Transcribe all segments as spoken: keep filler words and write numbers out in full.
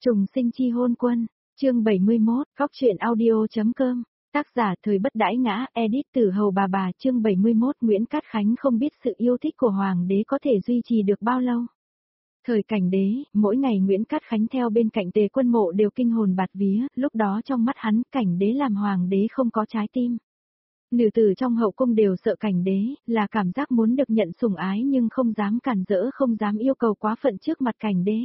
Trùng sinh chi hôn quân, chương bảy mươi mốt, góc truyện audio.com, tác giả thời bất đãi ngã, edit Tử Hầu bà bà, chương bảy mươi mốt. Nguyễn Cát Khánh không biết sự yêu thích của hoàng đế có thể duy trì được bao lâu. Thời Cảnh Đế, mỗi ngày Nguyễn Cát Khánh theo bên cạnh Tề Quân Mộ đều kinh hồn bạt vía, lúc đó trong mắt hắn, Cảnh Đế làm hoàng đế không có trái tim. Nữ tử trong hậu cung đều sợ Cảnh Đế, là cảm giác muốn được nhận sủng ái nhưng không dám cản rỡ, không dám yêu cầu quá phận trước mặt Cảnh Đế.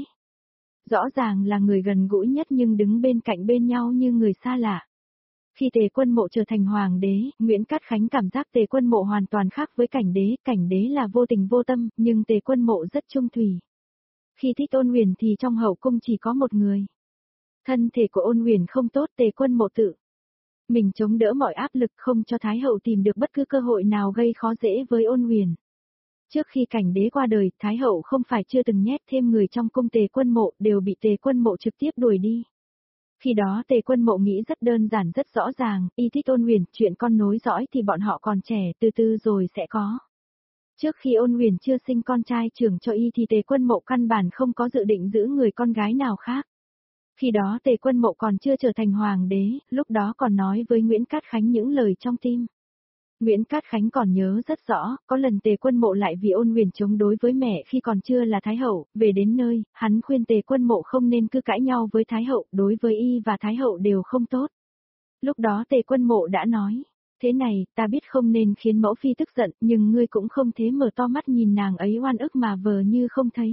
Rõ ràng là người gần gũi nhất nhưng đứng bên cạnh bên nhau như người xa lạ. Khi Tề Quân Mộ trở thành hoàng đế, Nguyễn Cát Khánh cảm giác Tề Quân Mộ hoàn toàn khác với Cảnh Đế, Cảnh Đế là vô tình vô tâm, nhưng Tề Quân Mộ rất trung thủy. Khi thích Ôn Huyền thì trong hậu cung chỉ có một người. Thân thể của Ôn Huyền không tốt, Tề Quân Mộ tự mình chống đỡ mọi áp lực, không cho Thái hậu tìm được bất cứ cơ hội nào gây khó dễ với Ôn Huyền. Trước khi Cảnh Đế qua đời, Thái hậu không phải chưa từng nhét thêm người trong cung Tề Quân Mộ, đều bị Tề Quân Mộ trực tiếp đuổi đi. Khi đó Tề Quân Mộ nghĩ rất đơn giản rất rõ ràng, y thích Ôn Huyền, chuyện con nối dõi thì bọn họ còn trẻ, từ từ rồi sẽ có. Trước khi Ôn Huyền chưa sinh con trai trưởng cho y thì Tề Quân Mộ căn bản không có dự định giữ người con gái nào khác. Khi đó Tề Quân Mộ còn chưa trở thành hoàng đế, lúc đó còn nói với Nguyễn Cát Khánh những lời trong tim. Nguyễn Cát Khánh còn nhớ rất rõ, có lần Tề Quân Mộ lại vì Ôn Huyền chống đối với mẹ khi còn chưa là Thái hậu, về đến nơi, hắn khuyên Tề Quân Mộ không nên cứ cãi nhau với Thái hậu, đối với y và Thái hậu đều không tốt. Lúc đó Tề Quân Mộ đã nói, thế này, ta biết không nên khiến mẫu phi tức giận, nhưng ngươi cũng không thế mở to mắt nhìn nàng ấy oan ức mà vờ như không thấy.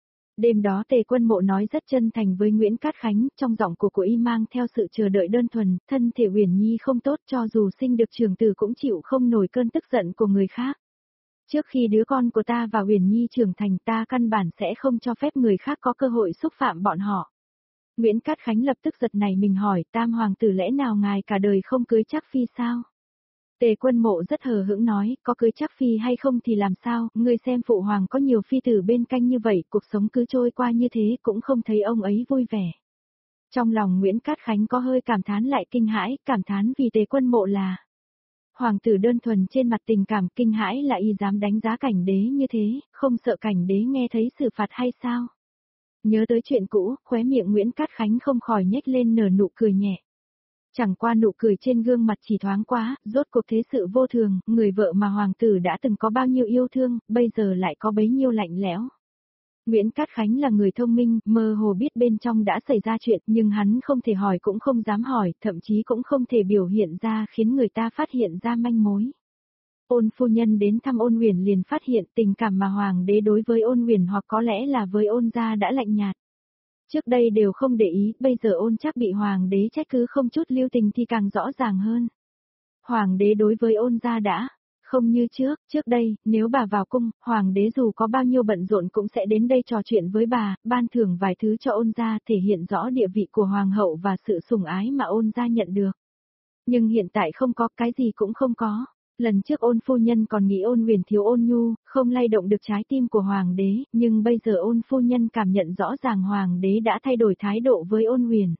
Đêm đó Tề Quân Mộ nói rất chân thành với Nguyễn Cát Khánh, trong giọng của cô y mang theo sự chờ đợi đơn thuần, thân thể Uyển Nhi không tốt, cho dù sinh được trưởng tử cũng chịu không nổi cơn tức giận của người khác. Trước khi đứa con của ta và Uyển Nhi trưởng thành, ta căn bản sẽ không cho phép người khác có cơ hội xúc phạm bọn họ. Nguyễn Cát Khánh lập tức giật nảy mình hỏi, Tam hoàng tử lẽ nào ngài cả đời không cưới Trác phi sao? Tề Quân Mộ rất hờ hững nói, có cưới Trác phi hay không thì làm sao, ngươi xem phụ hoàng có nhiều phi tử bên canh như vậy, cuộc sống cứ trôi qua như thế cũng không thấy ông ấy vui vẻ. Trong lòng Nguyễn Cát Khánh có hơi cảm thán lại kinh hãi, cảm thán vì Tề Quân Mộ là hoàng tử đơn thuần trên mặt tình cảm, kinh hãi là y dám đánh giá Cảnh Đế như thế, không sợ Cảnh Đế nghe thấy xử phạt hay sao? Nhớ tới chuyện cũ, khóe miệng Nguyễn Cát Khánh không khỏi nhếch lên nở nụ cười nhẹ. Chẳng qua nụ cười trên gương mặt chỉ thoáng quá, rốt cuộc thế sự vô thường, người vợ mà hoàng tử đã từng có bao nhiêu yêu thương, bây giờ lại có bấy nhiêu lạnh lẽo. Nguyễn Cát Khánh là người thông minh, mơ hồ biết bên trong đã xảy ra chuyện, nhưng hắn không thể hỏi cũng không dám hỏi, thậm chí cũng không thể biểu hiện ra khiến người ta phát hiện ra manh mối. Ôn phu nhân đến thăm Ôn Huyền liền phát hiện tình cảm mà hoàng đế đối với Ôn Huyền hoặc có lẽ là với Ôn gia đã lạnh nhạt. Trước đây đều không để ý, bây giờ Ôn Trác bị hoàng đế trách cứ không chút lưu tình thì càng rõ ràng hơn. Hoàng đế đối với Ôn gia đã không như trước, trước đây, nếu bà vào cung, hoàng đế dù có bao nhiêu bận rộn cũng sẽ đến đây trò chuyện với bà, ban thưởng vài thứ cho Ôn gia, thể hiện rõ địa vị của hoàng hậu và sự sủng ái mà Ôn gia nhận được. Nhưng hiện tại không có, cái gì cũng không có. Lần trước Ôn phu nhân còn nghĩ Ôn Huyền thiếu ôn nhu, không lay động được trái tim của hoàng đế, nhưng bây giờ Ôn phu nhân cảm nhận rõ ràng hoàng đế đã thay đổi thái độ với Ôn Huyền.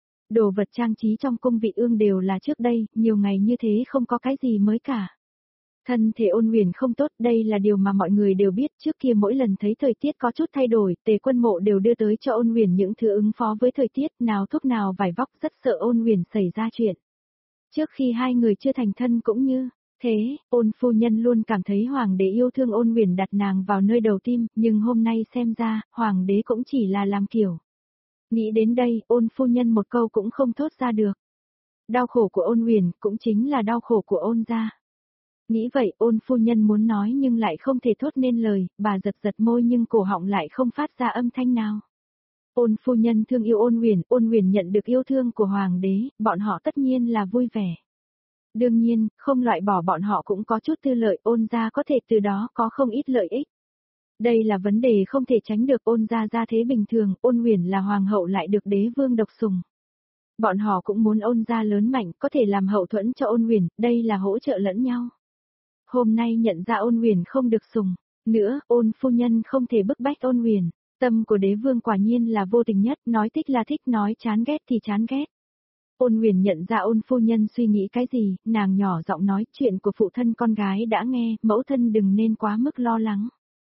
Đồ vật trang trí trong cung vị ương đều là trước đây, nhiều ngày như thế không có cái gì mới cả. Thân thể Ôn Huyền không tốt, đây là điều mà mọi người đều biết, trước kia mỗi lần thấy thời tiết có chút thay đổi, Tề Quân Mộ đều đưa tới cho Ôn Huyền những thứ ứng phó với thời tiết, nào thuốc nào vải vóc, rất sợ Ôn Huyền xảy ra chuyện. Trước khi hai người chưa thành thân cũng như thế, Ôn phu nhân luôn cảm thấy hoàng đế yêu thương Ôn Huyền, đặt nàng vào nơi đầu tim, nhưng hôm nay xem ra, hoàng đế cũng chỉ là làm kiểu. Nghĩ đến đây, Ôn phu nhân một câu cũng không thốt ra được. Đau khổ của Ôn Huyền cũng chính là đau khổ của Ôn gia. Nghĩ vậy, Ôn phu nhân muốn nói nhưng lại không thể thốt nên lời, bà giật giật môi nhưng cổ họng lại không phát ra âm thanh nào. Ôn phu nhân thương yêu Ôn Huyền, Ôn Huyền nhận được yêu thương của hoàng đế, bọn họ tất nhiên là vui vẻ. Đương nhiên, không loại bỏ bọn họ cũng có chút tư lợi, Ôn gia có thể từ đó có không ít lợi ích. Đây là vấn đề không thể tránh được, Ôn gia gia thế bình thường, Ôn Huyền là hoàng hậu lại được đế vương độc sủng. Bọn họ cũng muốn Ôn gia lớn mạnh, có thể làm hậu thuẫn cho Ôn Huyền, đây là hỗ trợ lẫn nhau. Hôm nay nhận ra Ôn Huyền không được sủng nữa, Ôn phu nhân không thể bức bách Ôn Huyền. Tâm của đế vương quả nhiên là vô tình nhất, nói thích là thích, nói chán ghét thì chán ghét. Ôn Huyền nhận ra Ôn phu nhân suy nghĩ cái gì, nàng nhỏ giọng nói, chuyện của phụ thân con gái đã nghe, mẫu thân đừng nên quá mức lo lắng.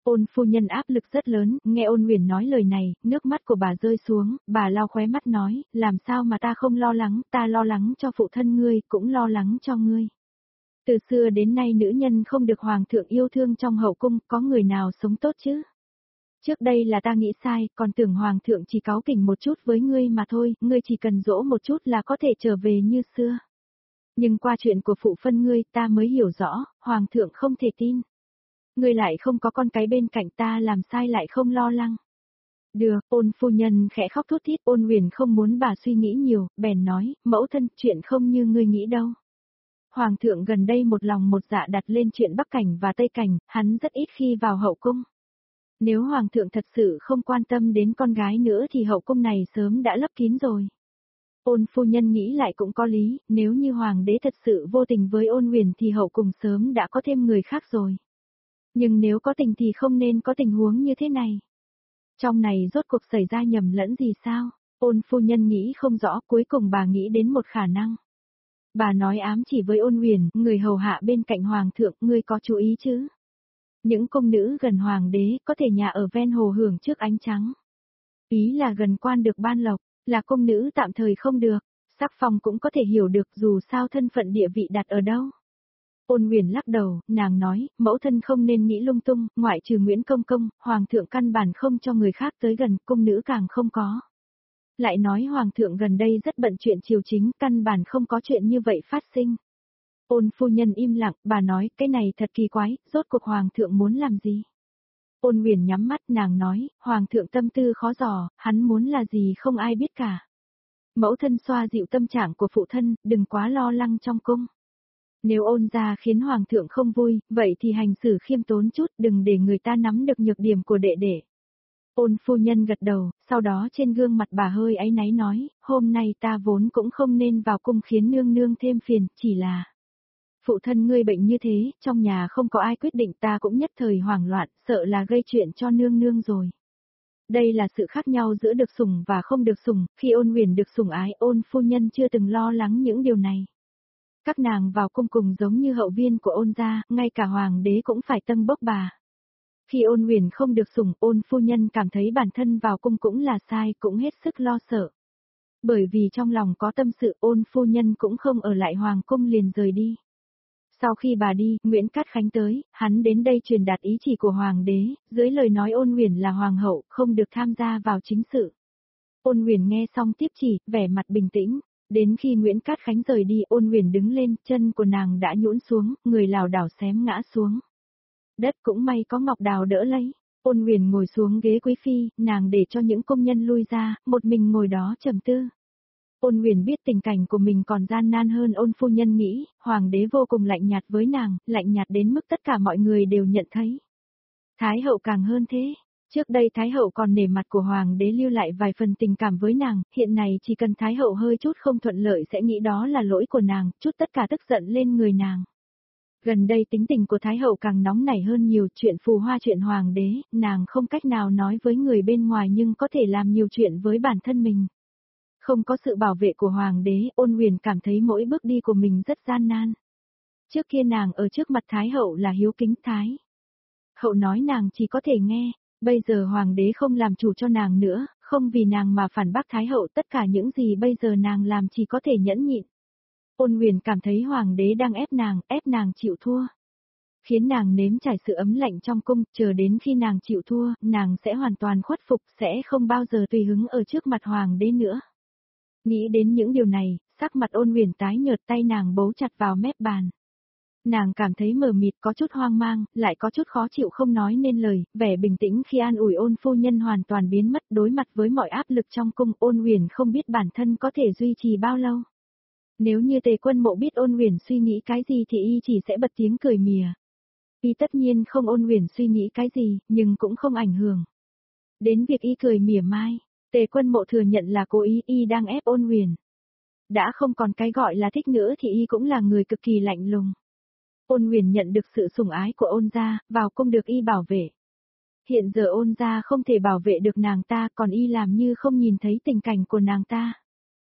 Ôn phu nhân áp lực rất lớn, nghe Ôn Huyền nói lời này, nước mắt của bà rơi xuống, bà lau khóe mắt nói, làm sao mà ta không lo lắng, ta lo lắng cho phụ thân ngươi, cũng lo lắng cho ngươi. Từ xưa đến nay nữ nhân không được hoàng thượng yêu thương trong hậu cung, có người nào sống tốt chứ? Trước đây là ta nghĩ sai, còn tưởng hoàng thượng chỉ cáu kỉnh một chút với ngươi mà thôi, ngươi chỉ cần dỗ một chút là có thể trở về như xưa. Nhưng qua chuyện của phụ phân ngươi ta mới hiểu rõ, hoàng thượng không thể tin. Ngươi lại không có con cái bên cạnh ta làm sai lại không lo lắng. Được, Ôn phu nhân khẽ khóc thút thít, Ôn Huyền không muốn bà suy nghĩ nhiều, bèn nói, mẫu thân, chuyện không như ngươi nghĩ đâu. Hoàng thượng gần đây một lòng một dạ đặt lên chuyện Bắc Cảnh và Tây Cảnh, hắn rất ít khi vào hậu cung. Nếu Hoàng thượng thật sự không quan tâm đến con gái nữa thì hậu cung này sớm đã lấp kín rồi. Ôn phu nhân nghĩ lại cũng có lý, nếu như Hoàng đế thật sự vô tình với Ôn Huyền thì hậu cung sớm đã có thêm người khác rồi. Nhưng nếu có tình thì không nên có tình huống như thế này. Trong này rốt cuộc xảy ra nhầm lẫn gì sao? Ôn phu nhân nghĩ không rõ, cuối cùng bà nghĩ đến một khả năng. Bà nói ám chỉ với Ôn Huyền, người hầu hạ bên cạnh Hoàng thượng, ngươi có chú ý chứ? Những cung nữ gần Hoàng đế có thể nhà ở ven hồ hưởng trước ánh trắng. Ý là gần quan được ban lộc, là cung nữ tạm thời không được, sắc phong cũng có thể hiểu được dù sao thân phận địa vị đặt ở đâu. Ôn Huyền lắc đầu, nàng nói, mẫu thân không nên nghĩ lung tung, ngoại trừ Nguyễn Công Công, Hoàng thượng căn bản không cho người khác tới gần, cung nữ càng không có. Lại nói Hoàng thượng gần đây rất bận chuyện triều chính, căn bản không có chuyện như vậy phát sinh. Ôn phu nhân im lặng, bà nói, cái này thật kỳ quái, rốt cuộc Hoàng thượng muốn làm gì? Ôn Huyền nhắm mắt, nàng nói, Hoàng thượng tâm tư khó dò, hắn muốn là gì không ai biết cả. Mẫu thân xoa dịu tâm trạng của phụ thân, đừng quá lo lắng trong cung. Nếu Ôn gia khiến Hoàng thượng không vui, vậy thì hành xử khiêm tốn chút, đừng để người ta nắm được nhược điểm của đệ đệ. Ôn phu nhân gật đầu, sau đó trên gương mặt bà hơi áy náy nói, hôm nay ta vốn cũng không nên vào cung khiến nương nương thêm phiền, chỉ là... Phụ thân ngươi bệnh như thế, trong nhà không có ai quyết định, ta cũng nhất thời hoảng loạn, sợ là gây chuyện cho nương nương rồi. Đây là sự khác nhau giữa được sủng và không được sủng, khi Ôn Huyền được sủng ái, Ôn phu nhân chưa từng lo lắng những điều này. Các nàng vào cung cùng giống như hậu viên của Ôn gia, ngay cả hoàng đế cũng phải tâng bốc bà. Khi Ôn Huyền không được sủng, Ôn phu nhân cảm thấy bản thân vào cung cũng là sai, cũng hết sức lo sợ. Bởi vì trong lòng có tâm sự, Ôn phu nhân cũng không ở lại hoàng cung liền rời đi. Sau khi bà đi, Nguyễn Cát Khánh tới, hắn đến đây truyền đạt ý chỉ của hoàng đế, dưới lời nói Ôn Huyền là hoàng hậu, không được tham gia vào chính sự. Ôn Huyền nghe xong tiếp chỉ, vẻ mặt bình tĩnh. Đến khi Nguyễn Cát Khánh rời đi, Ôn Huyền đứng lên, chân của nàng đã nhũn xuống, người lảo đảo xém ngã xuống. Đất cũng may có Ngọc Đào đỡ lấy. Ôn Huyền ngồi xuống ghế quý phi, nàng để cho những công nhân lui ra, một mình ngồi đó trầm tư. Ôn Huyền biết tình cảnh của mình còn gian nan hơn Ôn phu nhân nghĩ, hoàng đế vô cùng lạnh nhạt với nàng, lạnh nhạt đến mức tất cả mọi người đều nhận thấy. Thái hậu càng hơn thế. Trước đây Thái hậu còn nể mặt của hoàng đế lưu lại vài phần tình cảm với nàng, hiện này chỉ cần Thái hậu hơi chút không thuận lợi sẽ nghĩ đó là lỗi của nàng, chút tất cả tức giận lên người nàng. Gần đây tính tình của Thái hậu càng nóng nảy hơn nhiều, chuyện phù hoa chuyện hoàng đế, nàng không cách nào nói với người bên ngoài nhưng có thể làm nhiều chuyện với bản thân mình. Không có sự bảo vệ của hoàng đế, Ôn Huyền cảm thấy mỗi bước đi của mình rất gian nan. Trước kia nàng ở trước mặt Thái hậu là hiếu kính Thái hậu nói nàng chỉ có thể nghe, bây giờ hoàng đế không làm chủ cho nàng nữa, không vì nàng mà phản bác Thái hậu, tất cả những gì bây giờ nàng làm chỉ có thể nhẫn nhịn. Ôn Huyền cảm thấy hoàng đế đang ép nàng, ép nàng chịu thua. Khiến nàng nếm trải sự ấm lạnh trong cung, chờ đến khi nàng chịu thua, nàng sẽ hoàn toàn khuất phục, sẽ không bao giờ tùy hứng ở trước mặt hoàng đế nữa. Nghĩ đến những điều này, sắc mặt Ôn Huyền tái nhợt, tay nàng bấu chặt vào mép bàn. Nàng cảm thấy mờ mịt, có chút hoang mang, lại có chút khó chịu không nói nên lời, vẻ bình tĩnh khi an ủi Ôn phu nhân hoàn toàn biến mất, đối mặt với mọi áp lực trong cung, Ôn Huyền không biết bản thân có thể duy trì bao lâu. Nếu như Tề Quân Mộ biết Ôn Huyền suy nghĩ cái gì thì y chỉ sẽ bật tiếng cười mỉa. Y tất nhiên không Ôn Huyền suy nghĩ cái gì, nhưng cũng không ảnh hưởng đến việc y cười mỉa mai. Tề Quân Mộ thừa nhận là cố ý, y đang ép Ôn Huyền. Đã không còn cái gọi là thích nữa thì y cũng là người cực kỳ lạnh lùng. Ôn Huyền nhận được sự sủng ái của Ôn gia, vào cung được y bảo vệ. Hiện giờ Ôn gia không thể bảo vệ được nàng ta, còn y làm như không nhìn thấy tình cảnh của nàng ta.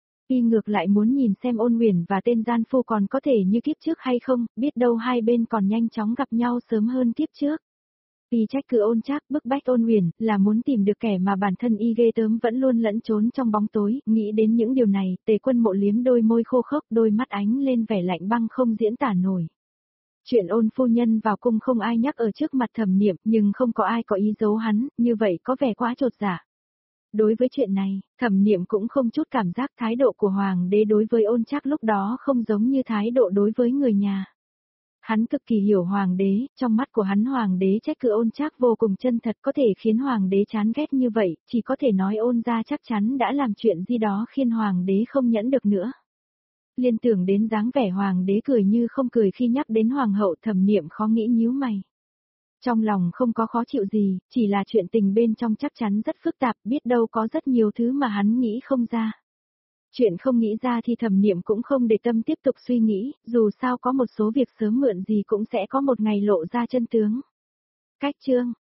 Y ngược lại muốn nhìn xem Ôn Huyền và tên gian phu còn có thể như kiếp trước hay không, biết đâu hai bên còn nhanh chóng gặp nhau sớm hơn kiếp trước. Vì trách cứ Ôn Trác, bức bách Ôn Uyển, là muốn tìm được kẻ mà bản thân y ghê tớm vẫn luôn lẫn trốn trong bóng tối, nghĩ đến những điều này, Tề Quân Mộ liếm đôi môi khô khốc, đôi mắt ánh lên vẻ lạnh băng không diễn tả nổi. Chuyện Ôn phu nhân vào cung không ai nhắc ở trước mặt Thẩm Niệm, nhưng không có ai có ý giấu hắn, như vậy có vẻ quá chột dạ. Đối với chuyện này, Thẩm Niệm cũng không chút cảm giác, thái độ của Hoàng đế đối với Ôn Trác lúc đó không giống như thái độ đối với người nhà. Hắn cực kỳ hiểu Hoàng đế, trong mắt của hắn Hoàng đế trách cứ Ôn Trác vô cùng chân thật, có thể khiến Hoàng đế chán ghét như vậy, chỉ có thể nói Ôn gia chắc chắn đã làm chuyện gì đó khiến Hoàng đế không nhẫn được nữa. Liên tưởng đến dáng vẻ Hoàng đế cười như không cười khi nhắc đến Hoàng hậu, Thẩm Niệm khó nghĩ nhíu mày. Trong lòng không có khó chịu gì, chỉ là chuyện tình bên trong chắc chắn rất phức tạp, biết đâu có rất nhiều thứ mà hắn nghĩ không ra. Chuyện không nghĩ ra thì Thẩm Niệm cũng không để tâm tiếp tục suy nghĩ, dù sao có một số việc sớm muộn gì cũng sẽ có một ngày lộ ra chân tướng. Cách chương